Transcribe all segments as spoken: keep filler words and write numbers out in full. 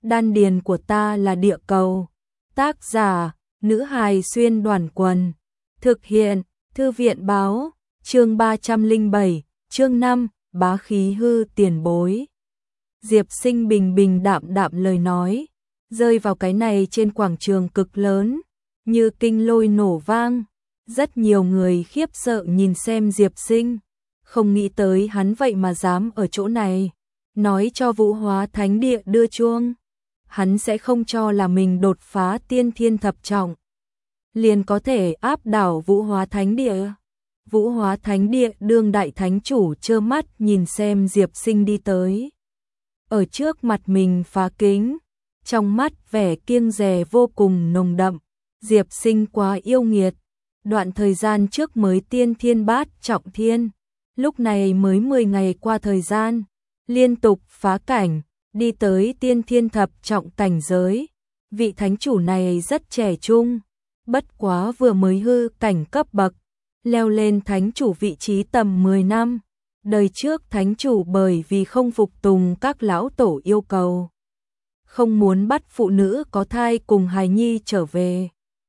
Đan điền của ta là địa cầu. Tác giả, nữ hài xuyên đoàn quần. Thực hiện, thư viện báo, chương ba trăm lẻ bảy, chương năm, bá khí hư tiền bối. Diệp Sinh bình bình đạm đạm lời nói, rơi vào cái này trên quảng trường cực lớn, như kinh lôi nổ vang. Rất nhiều người khiếp sợ nhìn xem Diệp Sinh, không nghĩ tới hắn vậy mà dám ở chỗ này, nói cho Vũ Hóa Thánh Địa đưa chuông. Hắn sẽ không cho là mình đột phá tiên thiên thập trọng, liền có thể áp đảo Vũ Hóa Thánh Địa. Vũ Hóa Thánh Địa đương đại thánh chủ trơ mắt nhìn xem Diệp Sinh đi tới. Ở trước mặt mình phá kính, trong mắt vẻ kiêng dè vô cùng nồng đậm. Diệp Sinh quá yêu nghiệt, đoạn thời gian trước mới tiên thiên bát trọng thiên, lúc này mới mười ngày qua thời gian, liên tục phá cảnh, đi tới tiên thiên thập trọng cảnh giới. Vị thánh chủ này rất trẻ trung, bất quá vừa mới hư cảnh cấp bậc, leo lên thánh chủ vị trí tầm mười năm. Đời trước thánh chủ bởi vì không phục tùng các lão tổ yêu cầu, không muốn bắt phụ nữ có thai cùng hài nhi trở về,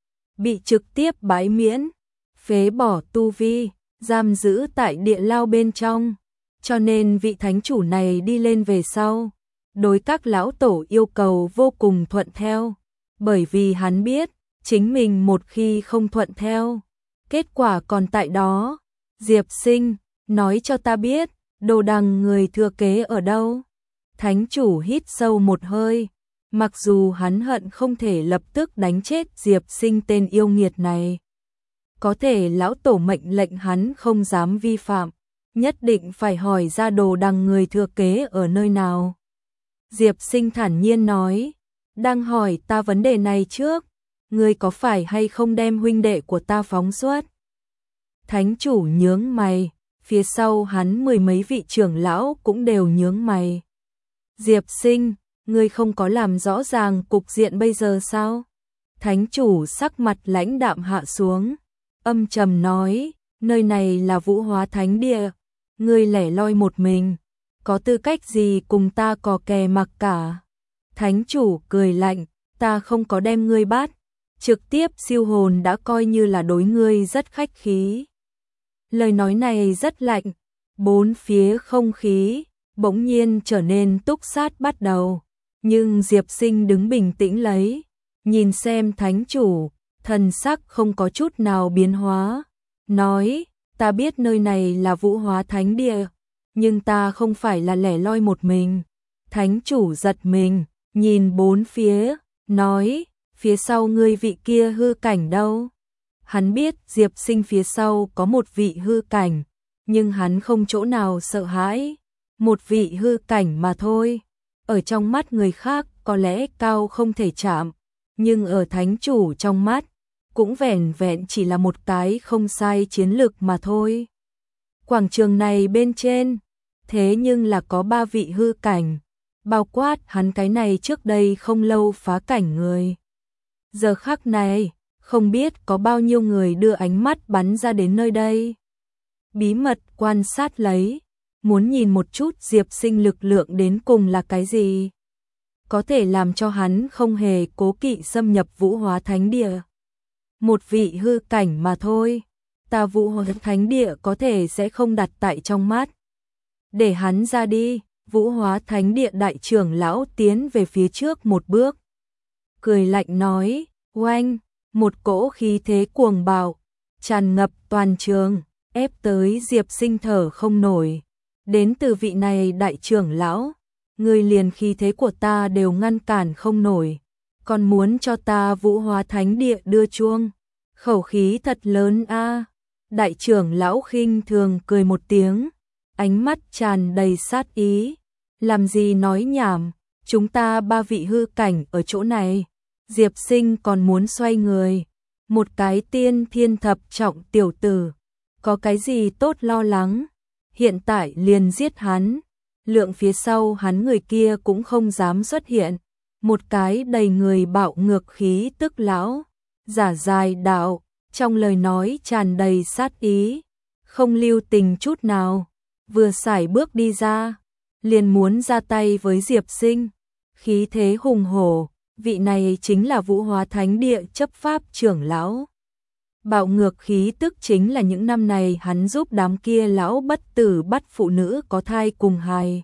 bị trực tiếp bãi miễn, phế bỏ tu vi, giam giữ tại địa lao bên trong. Cho nên vị thánh chủ này đi lên về sau, đối các lão tổ yêu cầu vô cùng thuận theo, bởi vì hắn biết, chính mình một khi không thuận theo, kết quả còn tại đó. Diệp Sinh, nói cho ta biết, Đồ Đằng người thừa kế ở đâu? Thánh chủ hít sâu một hơi, mặc dù hắn hận không thể lập tức đánh chết Diệp Sinh tên yêu nghiệt này. Có thể lão tổ mệnh lệnh hắn không dám vi phạm, nhất định phải hỏi ra Đồ Đằng người thừa kế ở nơi nào. Diệp Sinh thản nhiên nói, đang hỏi ta vấn đề này trước, ngươi có phải hay không đem huynh đệ của ta phóng xuất? Thánh chủ nhướng mày, phía sau hắn mười mấy vị trưởng lão cũng đều nhướng mày. Diệp Sinh, ngươi không có làm rõ ràng cục diện bây giờ sao? Thánh chủ sắc mặt lãnh đạm hạ xuống, âm trầm nói, nơi này là Vũ Hóa Thánh Địa, ngươi lẻ loi một mình, có tư cách gì cùng ta cò kè mặc cả? Thánh chủ cười lạnh, ta không có đem ngươi bắt, trực tiếp siêu hồn đã coi như là đối ngươi rất khách khí. Lời nói này rất lạnh, bốn phía không khí bỗng nhiên trở nên túc sát bắt đầu, nhưng Diệp Sinh đứng bình tĩnh lấy, nhìn xem thánh chủ, thần sắc không có chút nào biến hóa, nói, ta biết nơi này là Vũ Hóa Thánh Địa, nhưng ta không phải là lẻ loi một mình. Thánh chủ giật mình, nhìn bốn phía, nói, phía sau ngươi vị kia hư cảnh đâu? Hắn biết Diệp Sinh phía sau có một vị hư cảnh, nhưng hắn không chỗ nào sợ hãi, một vị hư cảnh mà thôi. Ở trong mắt người khác có lẽ cao không thể chạm, nhưng ở thánh chủ trong mắt, cũng vẻn vẹn chỉ là một cái không sai chiến lực mà thôi. Quảng trường này bên trên, thế nhưng là có ba vị hư cảnh, bao quát hắn cái này trước đây không lâu phá cảnh người. Giờ khắc này, không biết có bao nhiêu người đưa ánh mắt bắn ra đến nơi đây. Bí mật quan sát lấy, muốn nhìn một chút Diệp Sinh lực lượng đến cùng là cái gì, có thể làm cho hắn không hề cố kỵ xâm nhập Vũ Hóa Thánh Địa. Một vị hư cảnh mà thôi, ta Vũ Hóa Thánh Địa có thể sẽ không đặt tại trong mắt. Để hắn ra đi. Vũ Hóa Thánh Địa đại trưởng lão tiến về phía trước một bước, cười lạnh nói, oanh, một cỗ khí thế cuồng bạo tràn ngập toàn trường, ép tới Diệp Sinh thở không nổi. Đến từ vị này đại trưởng lão, người liền khí thế của ta đều ngăn cản không nổi, còn muốn cho ta Vũ Hóa Thánh Địa đưa chuông, khẩu khí thật lớn a. Đại trưởng lão khinh thường cười một tiếng, ánh mắt tràn đầy sát ý, làm gì nói nhảm, chúng ta ba vị hư cảnh ở chỗ này. Diệp Sinh còn muốn xoay người, một cái tiên thiên thập trọng tiểu tử, có cái gì tốt lo lắng, hiện tại liền giết hắn. Lượng phía sau hắn người kia cũng không dám xuất hiện, một cái đầy người bạo ngược khí tức lão, giả dài đạo, trong lời nói tràn đầy sát ý, không lưu tình chút nào, vừa sải bước đi ra, liền muốn ra tay với Diệp Sinh. khí thế hùng hổ, vị này chính là Vũ Hóa Thánh Địa chấp pháp trưởng lão. Bạo ngược khí tức chính là những năm này hắn giúp đám kia lão bất tử bắt phụ nữ có thai cùng hài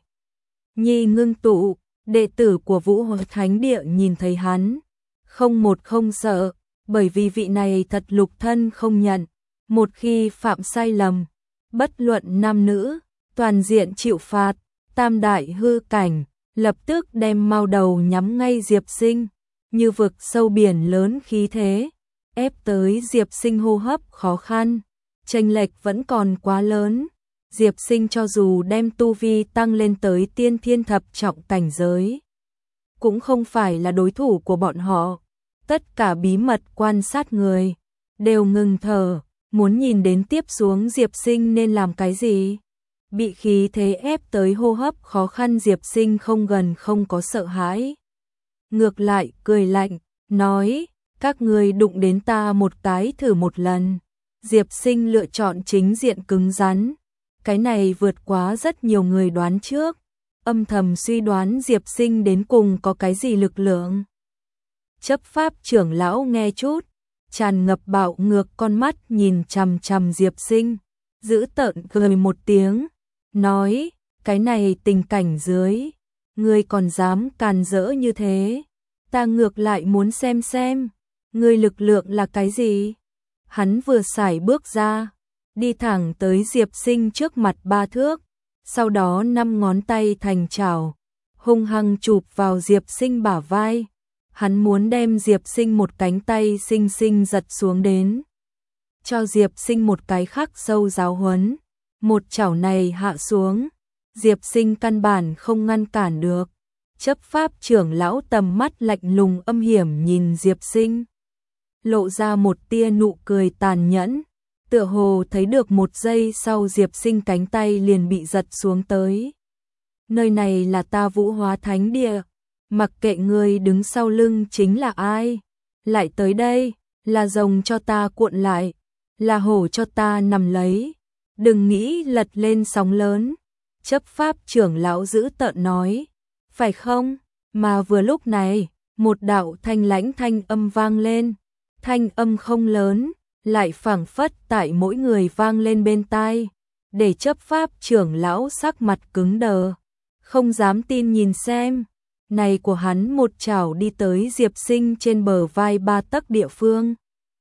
nhi ngưng tụ, đệ tử của Vũ Hóa Thánh Địa nhìn thấy hắn, không một không sợ, bởi vì vị này thật lục thân không nhận, một khi phạm sai lầm, bất luận nam nữ, toàn diện chịu phạt, tam đại hư cảnh, lập tức đem mao đầu nhắm ngay Diệp Sinh, như vực sâu biển lớn khí thế, ép tới Diệp Sinh hô hấp khó khăn, chênh lệch vẫn còn quá lớn. Diệp Sinh cho dù đem tu vi tăng lên tới tiên thiên thập trọng cảnh giới, cũng không phải là đối thủ của bọn họ. Tất cả bí mật quan sát người đều ngừng thở, muốn nhìn đến tiếp xuống Diệp Sinh nên làm cái gì. Bị khí thế ép tới hô hấp khó khăn, Diệp Sinh không gần không có sợ hãi. Ngược lại cười lạnh, nói, các người đụng đến ta một cái thử một lần. Diệp Sinh lựa chọn chính diện cứng rắn. Cái này vượt quá rất nhiều người đoán trước. Âm thầm suy đoán Diệp Sinh đến cùng có cái gì lực lượng. Chấp pháp trưởng lão nghe chút, tràn ngập bạo ngược con mắt nhìn chằm chằm Diệp Sinh, giữ tợn cười một tiếng, nói, cái này tình cảnh dưới, ngươi còn dám càn rỡ như thế, ta ngược lại muốn xem xem, ngươi lực lượng là cái gì. Hắn vừa sải bước ra, đi thẳng tới Diệp Sinh trước mặt ba thước, sau đó năm ngón tay thành chảo, hung hăng chụp vào Diệp Sinh bả vai. Hắn muốn đem Diệp Sinh một cánh tay xinh xinh giật xuống đến, cho Diệp Sinh một cái khắc sâu giáo huấn. Một chảo này hạ xuống, Diệp Sinh căn bản không ngăn cản được. Chấp pháp trưởng lão tầm mắt lạnh lùng âm hiểm nhìn Diệp Sinh, lộ ra một tia nụ cười tàn nhẫn, tựa hồ thấy được một giây sau Diệp Sinh cánh tay liền bị giật xuống tới. Nơi này là ta Vũ Hóa Thánh Địa, mặc kệ người đứng sau lưng chính là ai, lại tới đây, là rồng cho ta cuộn lại, là hổ cho ta nằm lấy, đừng nghĩ lật lên sóng lớn. Chấp pháp trưởng lão giữ tợn nói, phải không? Mà vừa lúc này, một đạo thanh lãnh thanh âm vang lên, thanh âm không lớn, lại phảng phất tại mỗi người vang lên bên tai, để chấp pháp trưởng lão sắc mặt cứng đờ, không dám tin nhìn xem. Này của hắn một chảo đi tới Diệp Sinh trên bờ vai ba tấc địa phương,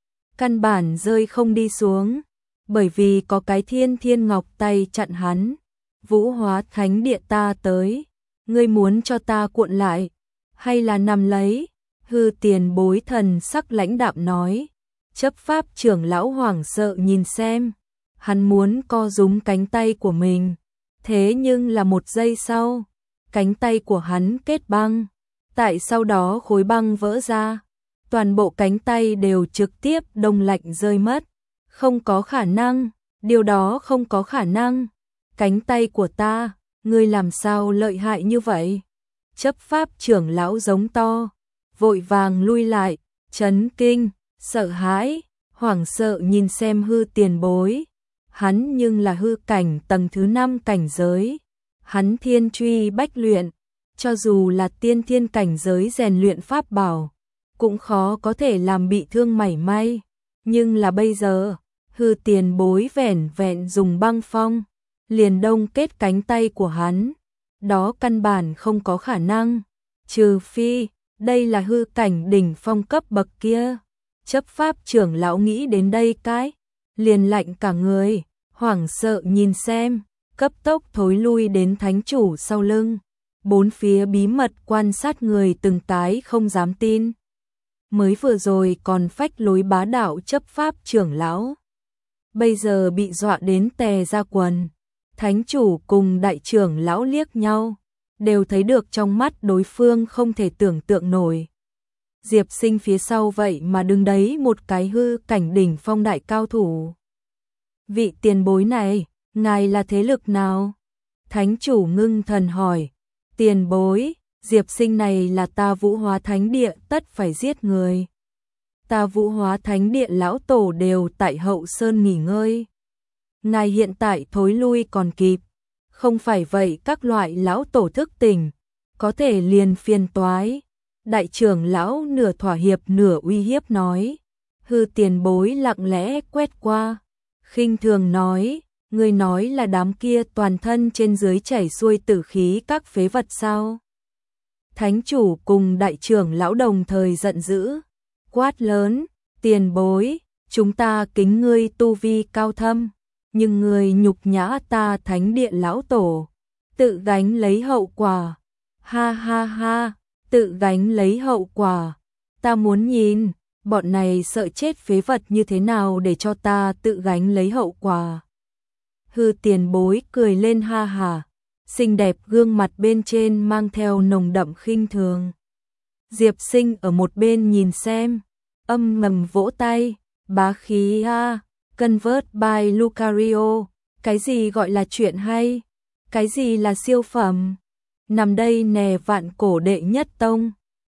căn bản rơi không đi xuống, bởi vì có cái thiên thiên ngọc tay chặn hắn. Vũ Hóa Thánh Địa ta tới, ngươi muốn cho ta cuộn lại, hay là nằm lấy? Hư Tiền Bối thần sắc lãnh đạm nói. Chấp pháp trưởng lão hoảng sợ nhìn xem, hắn muốn co rúm cánh tay của mình, thế nhưng là một giây sau, cánh tay của hắn kết băng, tại sau đó khối băng vỡ ra, toàn bộ cánh tay đều trực tiếp đông lạnh rơi mất. Không có khả năng, điều đó không có khả năng. Cánh tay của ta, ngươi làm sao lợi hại như vậy? Chấp pháp trưởng lão giống to, vội vàng lui lại, chấn kinh, sợ hãi, hoảng sợ nhìn xem Hư Tiền Bối. Hắn nhưng là hư cảnh tầng thứ năm cảnh giới. Hắn thiên truy bách luyện, cho dù là tiên thiên cảnh giới rèn luyện pháp bảo, cũng khó có thể làm bị thương mảy may. Nhưng là bây giờ, Hư Tiền Bối vẻn vẹn dùng băng phong, liền đông kết cánh tay của hắn. Đó căn bản không có khả năng, trừ phi, đây là hư cảnh đỉnh phong cấp bậc kia. Chấp pháp trưởng lão nghĩ đến đây cái, liền lạnh cả người, hoảng sợ nhìn xem, cấp tốc thối lui đến thánh chủ sau lưng. Bốn phía bí mật quan sát người từng cái không dám tin. Mới vừa rồi còn phách lối bá đạo chấp pháp trưởng lão, bây giờ bị dọa đến tè ra quần. Thánh chủ cùng đại trưởng lão liếc nhau, đều thấy được trong mắt đối phương không thể tưởng tượng nổi. Diệp Sinh phía sau vậy mà đứng đấy một cái hư cảnh đỉnh phong đại cao thủ. Vị tiền bối này, ngài là thế lực nào? Thánh chủ ngưng thần hỏi. Tiền bối, Diệp Sinh này là ta Vũ Hóa Thánh Địa tất phải giết người. Ta Vũ Hóa Thánh Địa lão tổ đều tại hậu sơn nghỉ ngơi. Ngài hiện tại thối lui còn kịp, không phải vậy các loại lão tổ thức tỉnh, có thể liền phiền toái. Đại trưởng lão nửa thỏa hiệp nửa uy hiếp nói. Hư tiền bối lặng lẽ quét qua, khinh thường nói, ngươi nói là đám kia toàn thân trên dưới chảy xuôi tử khí các phế vật sao? Thánh chủ cùng đại trưởng lão đồng thời giận dữ, quát lớn, tiền bối, chúng ta kính ngươi tu vi cao thâm, nhưng ngươi nhục nhã ta thánh địa lão tổ, tự gánh lấy hậu quả. Ha ha ha, tự gánh lấy hậu quả. Ta muốn nhìn, bọn này sợ chết phế vật như thế nào để cho ta tự gánh lấy hậu quả. Hư tiền bối cười lên ha hà, xinh đẹp gương mặt bên trên mang theo nồng đậm khinh thường. Diệp Sinh ở một bên nhìn xem, âm ngầm vỗ tay, bá khí ha, convert by Lucario, cái gì gọi là chuyện hay, cái gì là siêu phẩm, nằm đây nè vạn cổ đệ nhất tông.